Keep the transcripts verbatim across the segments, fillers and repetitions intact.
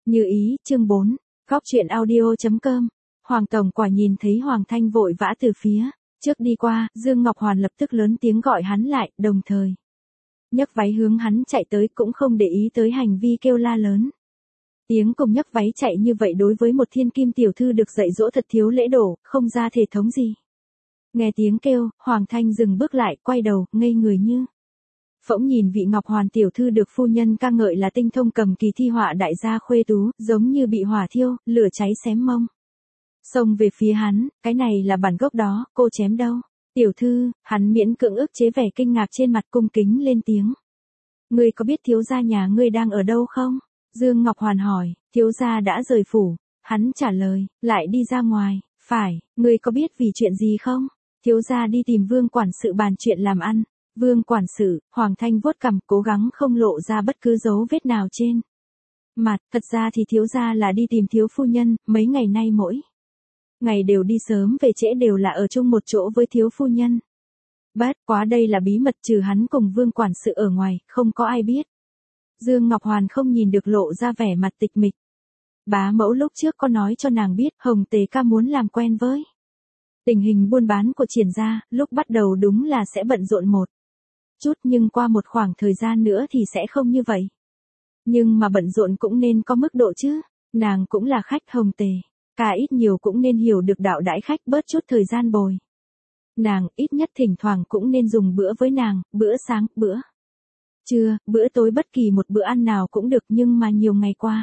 Như ý, chương bốn, góc truyện audio.com. Hoàng tổng quả nhìn thấy Hoàng Thanh vội vã từ phía trước đi qua, Dương Ngọc Hoàn lập tức lớn tiếng gọi hắn lại, đồng thời nhấc váy hướng hắn chạy tới, cũng không để ý tới hành vi kêu la lớn. Tiếng cùng nhấc váy chạy như vậy đối với một thiên kim tiểu thư được dạy dỗ thật thiếu lễ độ, không ra thể thống gì. Nghe tiếng kêu, Hoàng Thanh dừng bước lại, quay đầu, ngây người như phỗng nhìn vị Ngọc Hoàn tiểu thư được phu nhân ca ngợi là tinh thông cầm kỳ thi họa đại gia khuê tú, giống như bị hỏa thiêu, lửa cháy xém mông. Xông về phía hắn, cái này là bản gốc đó, cô chém đâu? Tiểu thư, hắn miễn cưỡng ức chế vẻ kinh ngạc trên mặt, cung kính lên tiếng. Ngươi có biết thiếu gia nhà ngươi đang ở đâu không? Dương Ngọc Hoàn hỏi. Thiếu gia đã rời phủ. Hắn trả lời, lại đi ra ngoài. Phải, ngươi có biết vì chuyện gì không? Thiếu gia đi tìm Vương quản sự bàn chuyện làm ăn. Vương quản sự, Hoàng Thanh vuốt cằm, cố gắng không lộ ra bất cứ dấu vết nào trên mặt. Thật ra thì thiếu gia là đi tìm thiếu phu nhân, mấy ngày nay mỗi ngày đều đi sớm về trễ, đều là ở chung một chỗ với thiếu phu nhân. Bất quá đây là bí mật, trừ hắn cùng Vương quản sự ở ngoài, không có ai biết. Dương Ngọc Hoàn không nhìn được, lộ ra vẻ mặt tịch mịch. Bá mẫu lúc trước có nói cho nàng biết Hồng Tề ca muốn làm quen với tình hình buôn bán của Triển gia, lúc bắt đầu đúng là sẽ bận rộn một chút, nhưng qua một khoảng thời gian nữa thì sẽ không như vậy. Nhưng mà bận rộn cũng nên có mức độ chứ, nàng cũng là khách Hồng Tề, cả ít nhiều cũng nên hiểu được đạo đãi khách, bớt chút thời gian bồi nàng, ít nhất thỉnh thoảng cũng nên dùng bữa với nàng, bữa sáng, bữa trưa, bữa tối, bất kỳ một bữa ăn nào cũng được, nhưng mà nhiều ngày qua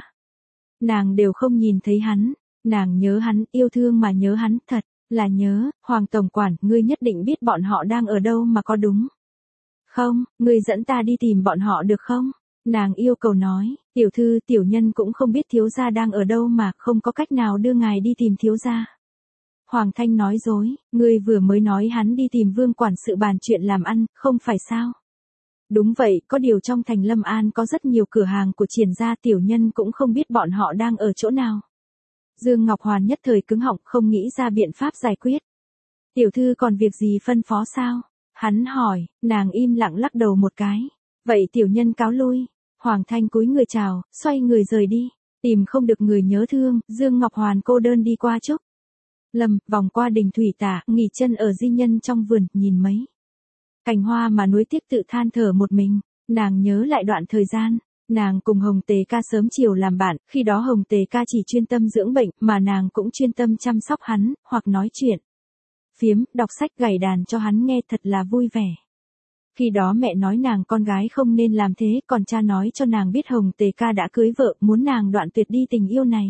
nàng đều không nhìn thấy hắn. Nàng nhớ hắn, yêu thương mà nhớ hắn, thật là nhớ. Hoàng tổng quản, ngươi nhất định biết bọn họ đang ở đâu mà, có đúng không? Ngươi dẫn ta đi tìm bọn họ được không? Nàng yêu cầu nói. Tiểu thư, tiểu nhân cũng không biết thiếu gia đang ở đâu mà, không có cách nào đưa ngài đi tìm thiếu gia. Hoàng Thanh nói dối. Ngươi vừa mới nói hắn đi tìm Vương quản sự bàn chuyện làm ăn, không phải sao? Đúng vậy, có điều trong thành Lâm An có rất nhiều cửa hàng của Triển gia, tiểu nhân cũng không biết bọn họ đang ở chỗ nào. Dương Ngọc Hoàn nhất thời cứng họng, không nghĩ ra biện pháp giải quyết. Tiểu thư còn việc gì phân phó sao? Hắn hỏi. Nàng im lặng lắc đầu một cái. Vậy tiểu nhân cáo lui. Hoàng Thanh cúi người chào, xoay người rời đi. Tìm không được người nhớ thương, Dương Ngọc Hoàn cô đơn đi qua Trúc Lâm, vòng qua đình thủy tả, nghỉ chân ở di nhân trong vườn, nhìn mấy cành hoa mà nuối tiếc, tự than thở một mình. Nàng nhớ lại đoạn thời gian nàng cùng Hồng Tề ca sớm chiều làm bạn, khi đó Hồng Tề ca chỉ chuyên tâm dưỡng bệnh, mà nàng cũng chuyên tâm chăm sóc hắn, hoặc nói chuyện phiếm, đọc sách, gảy đàn cho hắn nghe, thật là vui vẻ. Khi đó mẹ nói nàng con gái không nên làm thế, còn cha nói cho nàng biết Hồng Tề ca đã cưới vợ, muốn nàng đoạn tuyệt đi tình yêu này.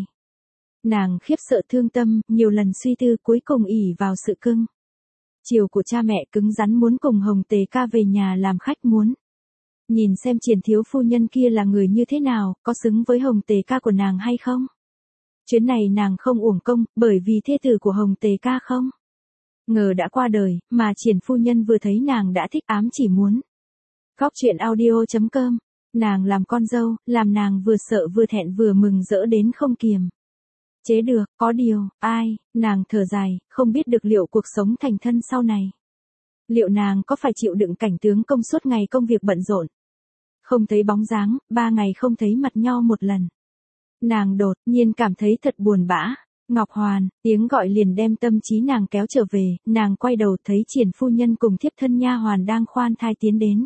Nàng khiếp sợ thương tâm, nhiều lần suy tư, cuối cùng ỷ vào sự cưng chiều của cha mẹ, cứng rắn muốn cùng Hồng Tề ca về nhà làm khách, muốn nhìn xem Triển thiếu phu nhân kia là người như thế nào, có xứng với Hồng Tề ca của nàng hay không. Chuyến này nàng không uổng công, bởi vì thê tử của Hồng Tề ca không ngờ đã qua đời, mà Triển phu nhân vừa thấy nàng đã thích, ám chỉ muốn. Góc truyện audio.com. Nàng làm con dâu, làm nàng vừa sợ vừa thẹn vừa mừng rỡ đến không kiềm chế được. Có điều, ai, nàng thở dài, không biết được liệu cuộc sống thành thân sau này, liệu nàng có phải chịu đựng cảnh tướng công suốt ngày công việc bận rộn, không thấy bóng dáng, ba ngày không thấy mặt nhau một lần. Nàng đột nhiên cảm thấy thật buồn bã. Ngọc Hoàn, tiếng gọi liền đem tâm trí nàng kéo trở về, nàng quay đầu thấy Triển phu nhân cùng thiếp thân nha hoàn đang khoan thai tiến đến.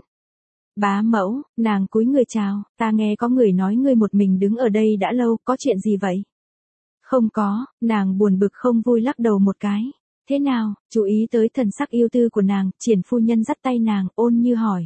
Bá mẫu, nàng cúi người chào, ta nghe có người nói ngươi một mình đứng ở đây đã lâu, có chuyện gì vậy? Không có, nàng buồn bực không vui lắc đầu một cái. Thế nào? Chú ý tới thần sắc yêu tư của nàng, Triển phu nhân dắt tay nàng, ôn như hỏi.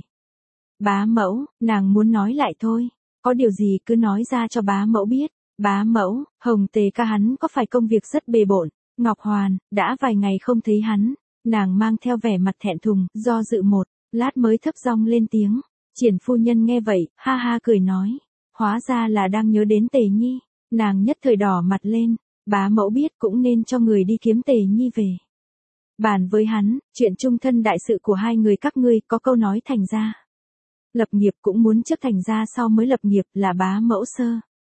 Bá mẫu, nàng muốn nói lại thôi, có điều gì cứ nói ra cho bá mẫu biết. Bá mẫu, Hồng Tề ca hắn có phải công việc rất bề bộn? Ngọc Hoàn, đã vài ngày không thấy hắn. Nàng mang theo vẻ mặt thẹn thùng, do dự một lát mới thấp giọng lên tiếng. Triển phu nhân nghe vậy, ha ha cười nói. Hóa ra là đang nhớ đến Tề Nhi. Nàng nhất thời đỏ mặt lên. Bá mẫu biết cũng nên cho người đi kiếm Tề Nhi về bàn với hắn, chuyện chung thân đại sự của hai người các ngươi, có câu nói thành ra lập nghiệp cũng muốn trước thành ra sau mới lập nghiệp, là bá mẫu sơ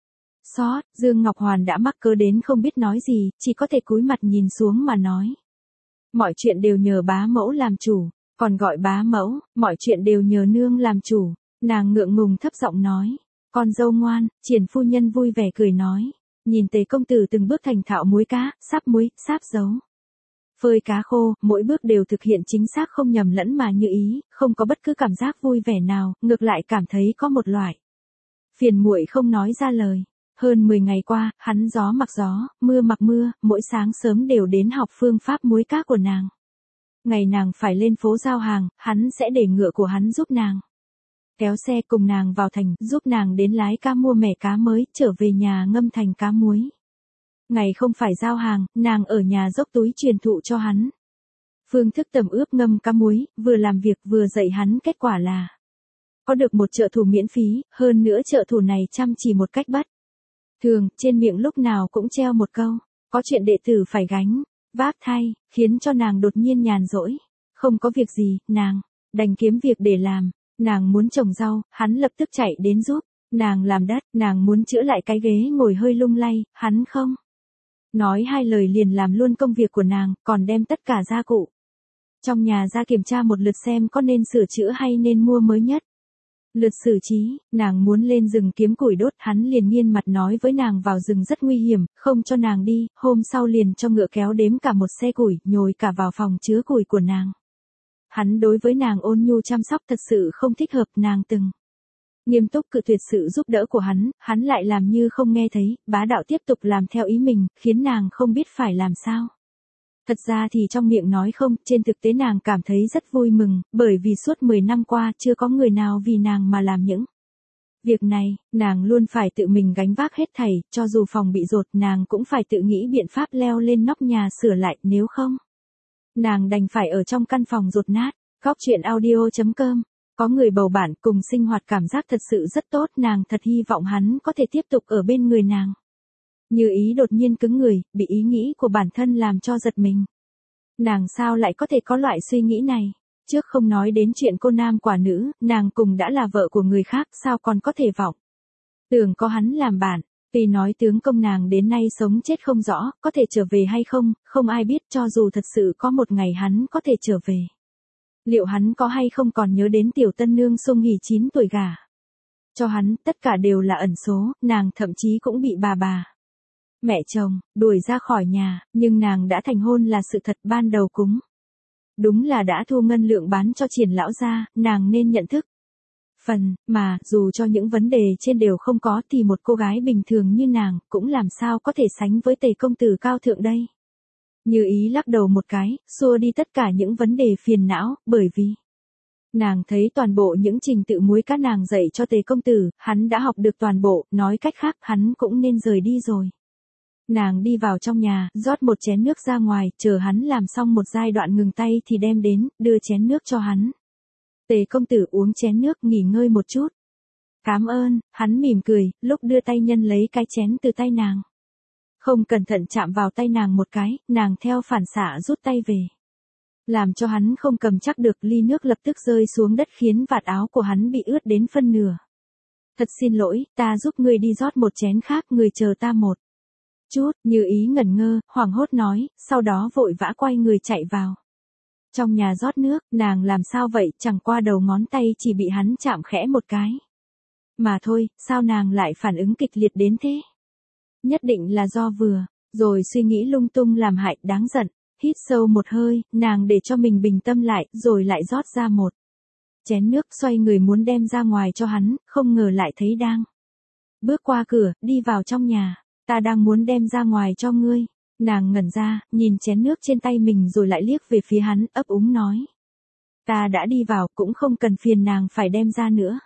sót. Dương Ngọc Hoàn đã mắc cớ đến không biết nói gì, chỉ có thể cúi mặt nhìn xuống mà nói. Mọi chuyện đều nhờ bá mẫu làm chủ, còn gọi bá mẫu, mọi chuyện đều nhờ nương làm chủ. Nàng ngượng ngùng thấp giọng nói. Con dâu ngoan, Triển phu nhân vui vẻ cười nói. Nhìn Tề công tử từng bước thành thạo muối cá, sáp muối, sáp dấu. Phơi cá khô, mỗi bước đều thực hiện chính xác không nhầm lẫn mà như ý, không có bất cứ cảm giác vui vẻ nào, ngược lại cảm thấy có một loại phiền muội không nói ra lời. Hơn mười ngày qua, hắn gió mặc gió, mưa mặc mưa, mỗi sáng sớm đều đến học phương pháp muối cá của nàng. Ngày nàng phải lên phố giao hàng, hắn sẽ để ngựa của hắn giúp nàng kéo xe cùng nàng vào thành, giúp nàng đến lái cá mua mẻ cá mới, trở về nhà ngâm thành cá muối. Ngày không phải giao hàng, nàng ở nhà dốc túi truyền thụ cho hắn phương thức tẩm ướp ngâm cá muối, vừa làm việc vừa dạy hắn, kết quả là có được một trợ thủ miễn phí, hơn nữa trợ thủ này chăm chỉ một cách bất thường, trên miệng lúc nào cũng treo một câu, có chuyện đệ tử phải gánh, vác thay, khiến cho nàng đột nhiên nhàn rỗi. Không có việc gì, nàng đành kiếm việc để làm. Nàng muốn trồng rau, hắn lập tức chạy đến giúp. Nàng làm đất, nàng muốn chữa lại cái ghế ngồi hơi lung lay, hắn không nói hai lời liền làm luôn công việc của nàng, còn đem tất cả gia cụ trong nhà ra kiểm tra một lượt xem có nên sửa chữa hay nên mua mới nhất. Lượt xử trí, nàng muốn lên rừng kiếm củi đốt, hắn liền nghiên mặt nói với nàng vào rừng rất nguy hiểm, không cho nàng đi, hôm sau liền cho ngựa kéo đếm cả một xe củi, nhồi cả vào phòng chứa củi của nàng. Hắn đối với nàng ôn nhu chăm sóc thật sự không thích hợp, nàng từng nghiêm túc cự tuyệt sự giúp đỡ của hắn, hắn lại làm như không nghe thấy, bá đạo tiếp tục làm theo ý mình, khiến nàng không biết phải làm sao. Thật ra thì trong miệng nói không, trên thực tế nàng cảm thấy rất vui mừng, bởi vì suốt mười năm qua chưa có người nào vì nàng mà làm những việc này, nàng luôn phải tự mình gánh vác hết thảy, cho dù phòng bị dột nàng cũng phải tự nghĩ biện pháp leo lên nóc nhà sửa lại, nếu không nàng đành phải ở trong căn phòng dột nát. Góc truyện audio chấm com. Có người bầu bạn cùng sinh hoạt cảm giác thật sự rất tốt, nàng thật hy vọng hắn có thể tiếp tục ở bên người nàng. Như ý đột nhiên cứng người, bị ý nghĩ của bản thân làm cho giật mình. Nàng sao lại có thể có loại suy nghĩ này? Trước không nói đến chuyện cô nam quả nữ, nàng cùng đã là vợ của người khác, sao còn có thể vọng tưởng có hắn làm bạn. Vì nói tướng công nàng đến nay sống chết không rõ, có thể trở về hay không, không ai biết, cho dù thật sự có một ngày hắn có thể trở về. Liệu hắn có hay không còn nhớ đến tiểu tân nương Sung Hỉ chín tuổi gả cho hắn, tất cả đều là ẩn số, nàng thậm chí cũng bị bà bà, mẹ chồng, đuổi ra khỏi nhà, nhưng nàng đã thành hôn là sự thật, ban đầu cúng. Đúng là đã thu ngân lượng bán cho Triển lão gia, nàng nên nhận thức phần, mà, dù cho những vấn đề trên đều không có thì một cô gái bình thường như nàng, cũng làm sao có thể sánh với Tề công tử cao thượng đây. Như ý lắc đầu một cái, xua đi tất cả những vấn đề phiền não, bởi vì nàng thấy toàn bộ những trình tự muối cá nàng dạy cho Tề công tử, hắn đã học được toàn bộ, nói cách khác hắn cũng nên rời đi rồi. Nàng đi vào trong nhà, rót một chén nước ra ngoài, chờ hắn làm xong một giai đoạn ngừng tay thì đem đến, đưa chén nước cho hắn. Tề công tử uống chén nước, nghỉ ngơi một chút. Cảm ơn, hắn mỉm cười, lúc đưa tay nhân lấy cái chén từ tay nàng. Không cẩn thận chạm vào tay nàng một cái, nàng theo phản xạ rút tay về. Làm cho hắn không cầm chắc được, ly nước lập tức rơi xuống đất khiến vạt áo của hắn bị ướt đến phân nửa. Thật xin lỗi, ta giúp ngươi đi rót một chén khác, người chờ ta một chút. Như ý ngẩn ngơ, hoảng hốt nói, sau đó vội vã quay người chạy vào trong nhà rót nước. Nàng làm sao vậy, chẳng qua đầu ngón tay chỉ bị hắn chạm khẽ một cái mà thôi, sao nàng lại phản ứng kịch liệt đến thế? Nhất định là do vừa rồi suy nghĩ lung tung làm hại, đáng giận. Hít sâu một hơi, nàng để cho mình bình tâm lại, rồi lại rót ra một chén nước, xoay người muốn đem ra ngoài cho hắn, không ngờ lại thấy đang bước qua cửa, đi vào trong nhà. Ta đang muốn đem ra ngoài cho ngươi. Nàng ngẩn ra, nhìn chén nước trên tay mình rồi lại liếc về phía hắn, ấp úng nói. Ta đã đi vào, cũng không cần phiền nàng phải đem ra nữa.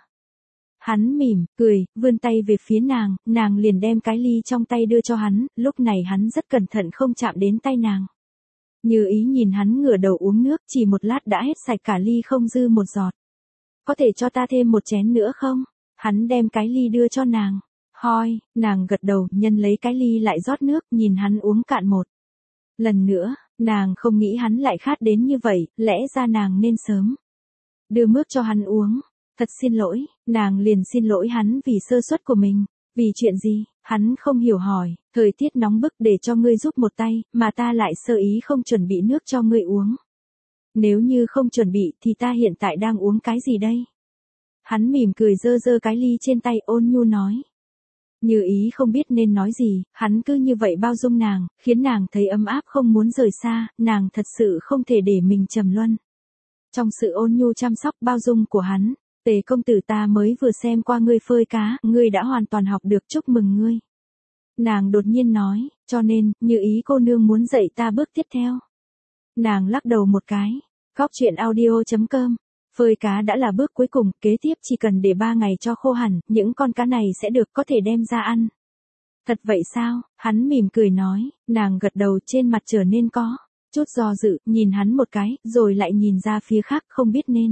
Hắn mỉm, cười, vươn tay về phía nàng, nàng liền đem cái ly trong tay đưa cho hắn, lúc này hắn rất cẩn thận không chạm đến tay nàng. Như ý nhìn hắn ngửa đầu uống nước, chỉ một lát đã hết sạch cả ly không dư một giọt. Có thể cho ta thêm một chén nữa không? Hắn đem cái ly đưa cho nàng. Hoi, nàng gật đầu, nhân lấy cái ly lại rót nước, nhìn hắn uống cạn một lần nữa, nàng không nghĩ hắn lại khát đến như vậy, lẽ ra nàng nên sớm đưa nước cho hắn uống. Thật xin lỗi, nàng liền xin lỗi hắn vì sơ suất của mình. Vì chuyện gì? Hắn không hiểu hỏi. Thời tiết nóng bức, để cho ngươi giúp một tay, mà ta lại sơ ý không chuẩn bị nước cho ngươi uống. Nếu như không chuẩn bị thì ta hiện tại đang uống cái gì đây? Hắn mỉm cười giơ giơ cái ly trên tay ôn nhu nói. Như Ý không biết nên nói gì, hắn cứ như vậy bao dung nàng, khiến nàng thấy ấm áp không muốn rời xa, nàng thật sự không thể để mình trầm luân. Trong sự ôn nhu chăm sóc bao dung của hắn, Tề công tử ta mới vừa xem qua ngươi phơi cá, ngươi đã hoàn toàn học được, chúc mừng ngươi. Nàng đột nhiên nói, cho nên, Như Ý cô nương muốn dạy ta bước tiếp theo. Nàng lắc đầu một cái, Góc truyện audio chấm com. Phơi cá đã là bước cuối cùng, kế tiếp chỉ cần để ba ngày cho khô hẳn, những con cá này sẽ được có thể đem ra ăn. Thật vậy sao? Hắn mỉm cười nói, nàng gật đầu, trên mặt trở nên có chút do dự, nhìn hắn một cái, rồi lại nhìn ra phía khác, không biết nên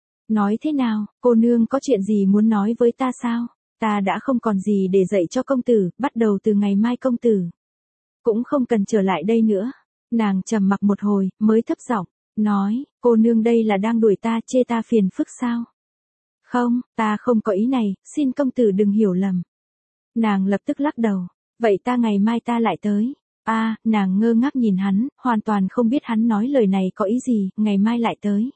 nói thế nào. Cô nương có chuyện gì muốn nói với ta sao? Ta đã không còn gì để dạy cho công tử, bắt đầu từ ngày mai công tử cũng không cần trở lại đây nữa. Nàng trầm mặc một hồi, mới thấp giọng nói, cô nương đây là đang đuổi ta, chê ta phiền phức sao? Không, ta không có ý này, xin công tử đừng hiểu lầm. Nàng lập tức lắc đầu, vậy ta ngày mai ta lại tới. A, à, nàng ngơ ngác nhìn hắn, hoàn toàn không biết hắn nói lời này có ý gì, ngày mai lại tới.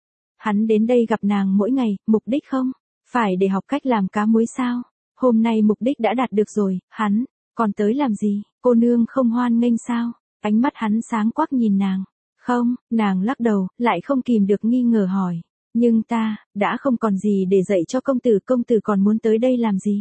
Hắn đến đây gặp nàng mỗi ngày, mục đích không phải để học cách làm cá muối sao? Hôm nay mục đích đã đạt được rồi, hắn còn tới làm gì? Cô nương không hoan nghênh sao? Ánh mắt hắn sáng quắc nhìn nàng. Không, nàng lắc đầu, lại không kìm được nghi ngờ hỏi. Nhưng ta, đã không còn gì để dạy cho công tử, công tử còn muốn tới đây làm gì?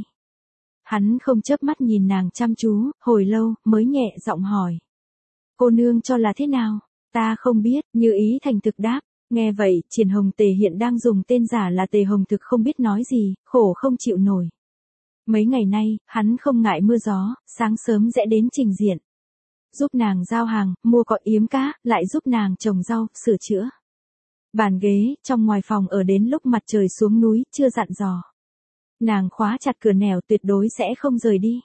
Hắn không chớp mắt nhìn nàng chăm chú, hồi lâu, mới nhẹ giọng hỏi. Cô nương cho là thế nào? Ta không biết, Như Ý thành thực đáp. Nghe vậy, Triển Hồng Tề hiện đang dùng tên giả là Tề Hồng Thực không biết nói gì, khổ không chịu nổi. Mấy ngày nay, hắn không ngại mưa gió, sáng sớm sẽ đến trình diện. Giúp nàng giao hàng, mua cọ yếm cá, lại giúp nàng trồng rau, sửa chữa bàn ghế, trong ngoài phòng ở đến lúc mặt trời xuống núi, chưa dặn dò. Nàng khóa chặt cửa nẻo, tuyệt đối sẽ không rời đi.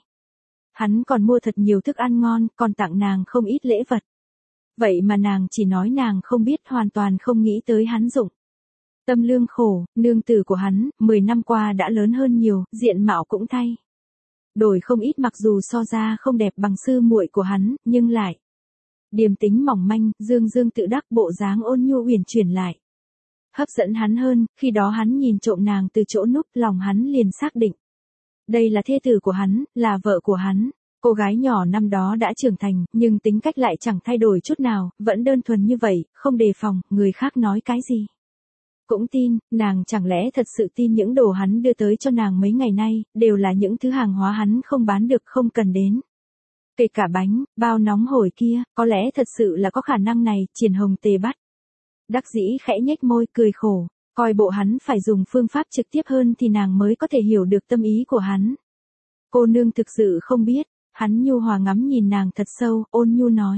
Hắn còn mua thật nhiều thức ăn ngon, còn tặng nàng không ít lễ vật. Vậy mà nàng chỉ nói nàng không biết, hoàn toàn không nghĩ tới hắn dụng tâm lương khổ. Nương tử của hắn, mười năm qua đã lớn hơn nhiều, diện mạo cũng thay đổi không ít, mặc dù so ra không đẹp bằng sư muội của hắn, nhưng lại điềm tính mỏng manh, dương dương tự đắc, bộ dáng ôn nhu uyển chuyển lại hấp dẫn hắn hơn. Khi đó hắn nhìn trộm nàng từ chỗ núp, lòng hắn liền xác định đây là thê tử của hắn, là vợ của hắn. Cô gái nhỏ năm đó đã trưởng thành, nhưng tính cách lại chẳng thay đổi chút nào, vẫn đơn thuần như vậy, không đề phòng, người khác nói cái gì cũng tin. Nàng chẳng lẽ thật sự tin những đồ hắn đưa tới cho nàng mấy ngày nay, đều là những thứ hàng hóa hắn không bán được, không cần đến. Kể cả bánh, bao nóng hổi kia, có lẽ thật sự là có khả năng này. Triển Hồng Tề bắt đắc dĩ khẽ nhếch môi, cười khổ, coi bộ hắn phải dùng phương pháp trực tiếp hơn thì nàng mới có thể hiểu được tâm ý của hắn. Cô nương thực sự không biết. Hắn nhu hòa ngắm nhìn nàng thật sâu, ôn nhu nói.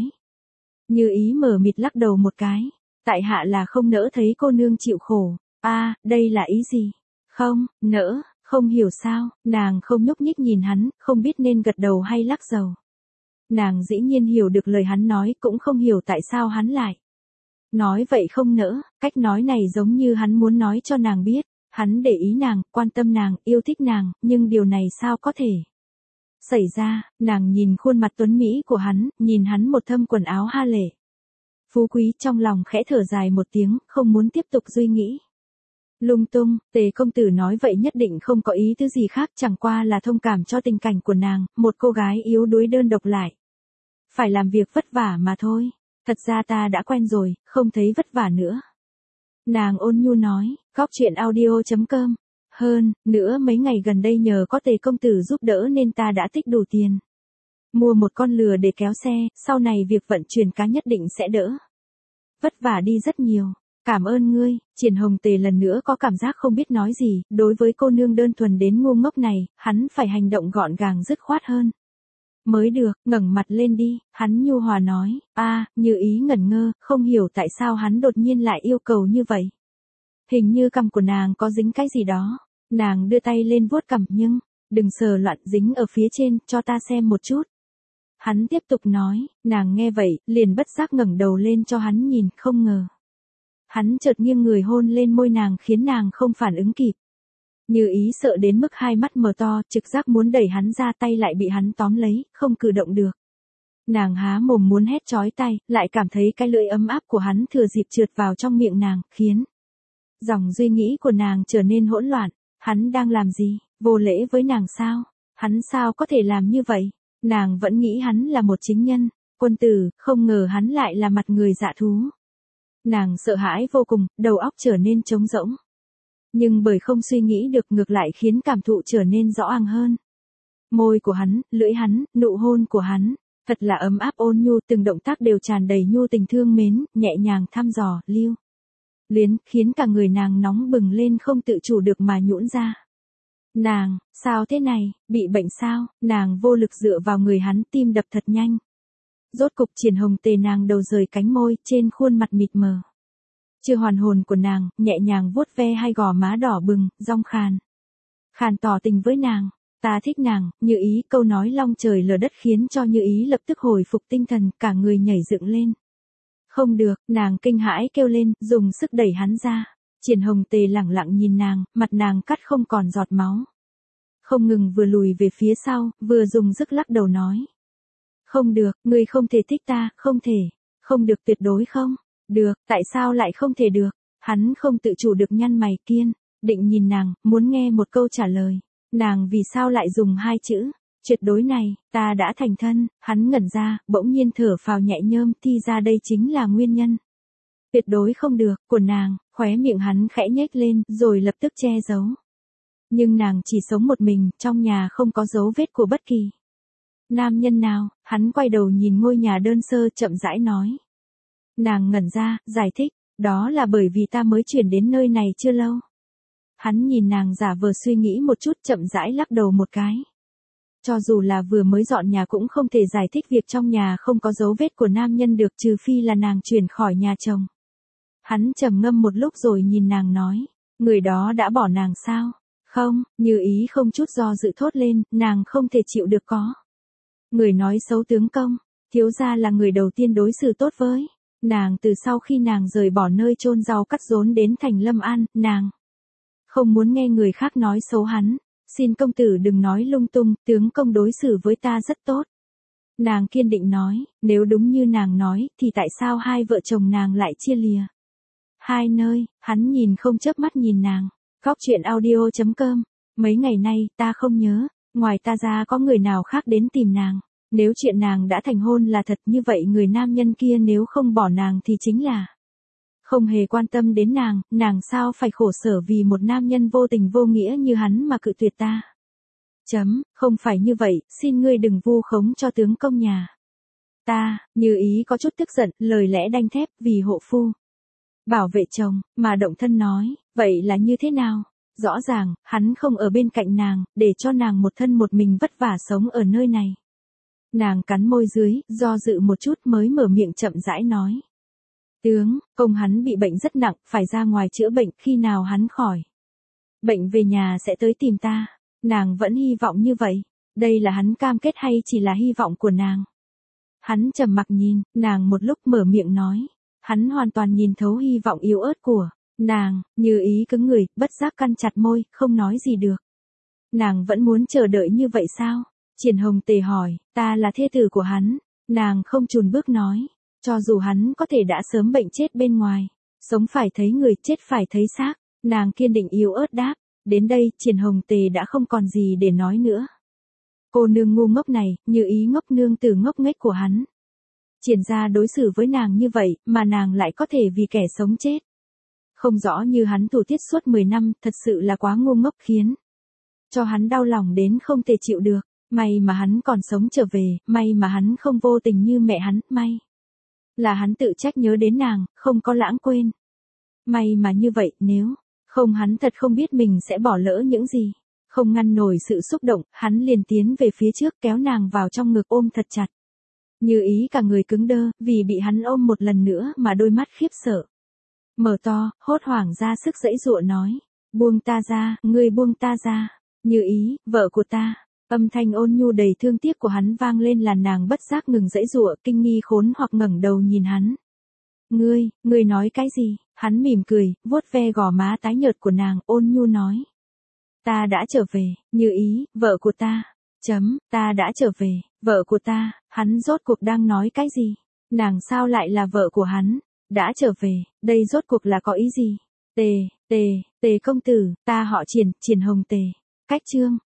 Như Ý mờ mịt lắc đầu một cái. Tại hạ là không nỡ thấy cô nương chịu khổ. A, à, đây là ý gì? Không, nỡ, không hiểu sao? Nàng không nhúc nhích nhìn hắn, không biết nên gật đầu hay lắc đầu. Nàng dĩ nhiên hiểu được lời hắn nói, cũng không hiểu tại sao hắn lại nói vậy không nỡ. Cách nói này giống như hắn muốn nói cho nàng biết, hắn để ý nàng, quan tâm nàng, yêu thích nàng, nhưng điều này sao có thể xảy ra? Nàng nhìn khuôn mặt tuấn mỹ của hắn, nhìn hắn một thâm quần áo ha lệ phú quý, trong lòng khẽ thở dài một tiếng, không muốn tiếp tục suy nghĩ lung tung. Tề công tử nói vậy nhất định không có ý thứ gì khác, chẳng qua là thông cảm cho tình cảnh của nàng, một cô gái yếu đuối đơn độc lại phải làm việc vất vả mà thôi. Thật ra ta đã quen rồi, không thấy vất vả nữa. Nàng ôn nhu nói. Góc truyện audio chấm com. Hơn nữa mấy ngày gần đây nhờ có Tề công tử giúp đỡ nên ta đã tích đủ tiền mua một con lừa để kéo xe, sau này việc vận chuyển cá nhất định sẽ đỡ vất vả đi rất nhiều. Cảm ơn ngươi. Triển Hồng Tề lần nữa có cảm giác không biết nói gì, đối với cô nương đơn thuần đến ngu ngốc này, hắn phải hành động gọn gàng dứt khoát hơn mới được. Ngẩng mặt lên đi, hắn nhu hòa nói. A, à, Như Ý ngẩn ngơ, không hiểu tại sao hắn đột nhiên lại yêu cầu như vậy. Hình như cằm của nàng có dính cái gì đó. Nàng đưa tay lên vuốt cằm, nhưng đừng sờ loạn, dính ở phía trên, cho ta xem một chút. Hắn tiếp tục nói. Nàng nghe vậy, liền bất giác ngẩng đầu lên cho hắn nhìn, không ngờ hắn chợt nghiêng người hôn lên môi nàng, khiến nàng không phản ứng kịp. Như Ý sợ đến mức hai mắt mở to, trực giác muốn đẩy hắn ra, tay lại bị hắn tóm lấy, không cử động được. Nàng há mồm muốn hét chói tai, lại cảm thấy cái lưỡi ấm áp của hắn thừa dịp trượt vào trong miệng nàng, khiến dòng suy nghĩ của nàng trở nên hỗn loạn. Hắn đang làm gì, vô lễ với nàng sao? Hắn sao có thể làm như vậy? Nàng vẫn nghĩ hắn là một chính nhân, quân tử, không ngờ hắn lại là mặt người dạ thú. Nàng sợ hãi vô cùng, đầu óc trở nên trống rỗng. Nhưng bởi không suy nghĩ được ngược lại khiến cảm thụ trở nên rõ ràng hơn. Môi của hắn, lưỡi hắn, nụ hôn của hắn, thật là ấm áp ôn nhu, từng động tác đều tràn đầy nhu tình thương mến, nhẹ nhàng thăm dò, lưu luyến, khiến cả người nàng nóng bừng lên không tự chủ được mà nhũn ra. Nàng, sao thế này, bị bệnh sao? Nàng vô lực dựa vào người hắn, tim đập thật nhanh. Rốt cục Triển Hồng Tề nàng đầu rời cánh môi, trên khuôn mặt mịt mờ. Chưa hoàn hồn của nàng, nhẹ nhàng vuốt ve hai gò má đỏ bừng, rong khàn. Khàn tỏ tình với nàng, ta thích nàng, Như Ý, câu nói long trời lở đất khiến cho Như Ý lập tức hồi phục tinh thần, cả người nhảy dựng lên. Không được, nàng kinh hãi kêu lên, dùng sức đẩy hắn ra. Triển Hồng Tề lẳng lặng nhìn nàng, mặt nàng cắt không còn giọt máu. Không ngừng vừa lùi về phía sau, vừa dùng sức lắc đầu nói. Không được, ngươi không thể thích ta, không thể. Không được, tuyệt đối không. Được, tại sao lại không thể được? Hắn không tự chủ được nhăn mày, kiên định nhìn nàng, muốn nghe một câu trả lời. Nàng vì sao lại dùng hai chữ tuyệt đối này? Ta đã thành thân. Hắn ngẩn ra, bỗng nhiên thở phào nhẹ nhõm, thì ra đây chính là nguyên nhân. Tuyệt đối không được, của nàng. Khóe miệng hắn khẽ nhếch lên, rồi lập tức che giấu. Nhưng nàng chỉ sống một mình, trong nhà không có dấu vết của bất kỳ nam nhân nào. Hắn quay đầu nhìn ngôi nhà đơn sơ, chậm rãi nói. Nàng ngẩn ra, giải thích, đó là bởi vì ta mới chuyển đến nơi này chưa lâu. Hắn nhìn nàng giả vờ suy nghĩ một chút, chậm rãi lắc đầu một cái. Cho dù là vừa mới dọn nhà cũng không thể giải thích việc trong nhà không có dấu vết của nam nhân được, trừ phi là nàng chuyển khỏi nhà chồng. Hắn trầm ngâm một lúc rồi nhìn nàng nói, người đó đã bỏ nàng sao? Không, Như Ý không chút do dự thốt lên, nàng không thể chịu được có người nói xấu tướng công, thiếu gia là người đầu tiên đối xử tốt với nàng từ sau khi nàng rời bỏ nơi chôn rau cắt rốn đến thành Lâm An, nàng không muốn nghe người khác nói xấu hắn. Xin công tử đừng nói lung tung, tướng công đối xử với ta rất tốt. Nàng kiên định nói, nếu đúng như nàng nói, thì tại sao hai vợ chồng nàng lại chia lìa hai nơi? Hắn nhìn không chớp mắt nhìn nàng. Góc truyện audio chấm com. Mấy ngày nay, ta không nhớ, ngoài ta ra có người nào khác đến tìm nàng. Nếu chuyện nàng đã thành hôn là thật, như vậy người nam nhân kia nếu không bỏ nàng thì chính là không hề quan tâm đến nàng. Nàng sao phải khổ sở vì một nam nhân vô tình vô nghĩa như hắn mà cự tuyệt ta? Chấm, không phải như vậy, xin ngươi đừng vu khống cho tướng công nhà ta. Như Ý có chút tức giận, lời lẽ đanh thép, vì hộ phu bảo vệ chồng mà động thân nói. Vậy là như thế nào? Rõ ràng, hắn không ở bên cạnh nàng, để cho nàng một thân một mình vất vả sống ở nơi này. Nàng cắn môi dưới, do dự một chút mới mở miệng chậm rãi nói. Tướng, công hắn bị bệnh rất nặng, phải ra ngoài chữa bệnh, khi nào hắn khỏi bệnh về nhà sẽ tới tìm ta. Nàng vẫn hy vọng như vậy. Đây là hắn cam kết hay chỉ là hy vọng của nàng? Hắn trầm mặc nhìn, nàng một lúc mở miệng nói. Hắn hoàn toàn nhìn thấu hy vọng yếu ớt của nàng. Như Ý cứng người, bất giác căn chặt môi, không nói gì được. Nàng vẫn muốn chờ đợi như vậy sao? Triển Hồng Tề hỏi, ta là thê tử của hắn. Nàng không chùn bước nói, cho dù hắn có thể đã sớm bệnh chết bên ngoài, sống phải thấy người, chết phải thấy xác. Nàng kiên định yếu ớt đáp. Đến đây, Triển Hồng Tề đã không còn gì để nói nữa. Cô nương ngu ngốc này, Như Ý ngốc nương từ ngốc nghếch của hắn. Triển gia đối xử với nàng như vậy, mà nàng lại có thể vì kẻ sống chết. Không rõ như hắn thủ tiết suốt mười năm, thật sự là quá ngu ngốc, khiến cho hắn đau lòng đến không thể chịu được. May mà hắn còn sống trở về, may mà hắn không vô tình như mẹ hắn, may là hắn tự trách nhớ đến nàng, không có lãng quên. May mà như vậy, nếu không hắn thật không biết mình sẽ bỏ lỡ những gì. Không ngăn nổi sự xúc động, hắn liền tiến về phía trước, kéo nàng vào trong ngực ôm thật chặt. Như Ý cả người cứng đơ, vì bị hắn ôm một lần nữa mà đôi mắt khiếp sợ mở to, hốt hoảng ra sức giãy giụa nói. Buông ta ra, ngươi buông ta ra. Như Ý, vợ của ta. Âm thanh ôn nhu đầy thương tiếc của hắn vang lên, là nàng bất giác ngừng giãy giụa, kinh nghi khốn hoặc ngẩng đầu nhìn hắn. Ngươi, ngươi nói cái gì? Hắn mỉm cười, vuốt ve gò má tái nhợt của nàng, ôn nhu nói. Ta đã trở về, Như Ý, vợ của ta. Chấm, ta đã trở về, vợ của ta. Hắn rốt cuộc đang nói cái gì? Nàng sao lại là vợ của hắn? Đã trở về, đây rốt cuộc là có ý gì? Tề, Tề, Tề công tử, ta họ Triển, Triển Hồng Tề. Cách chương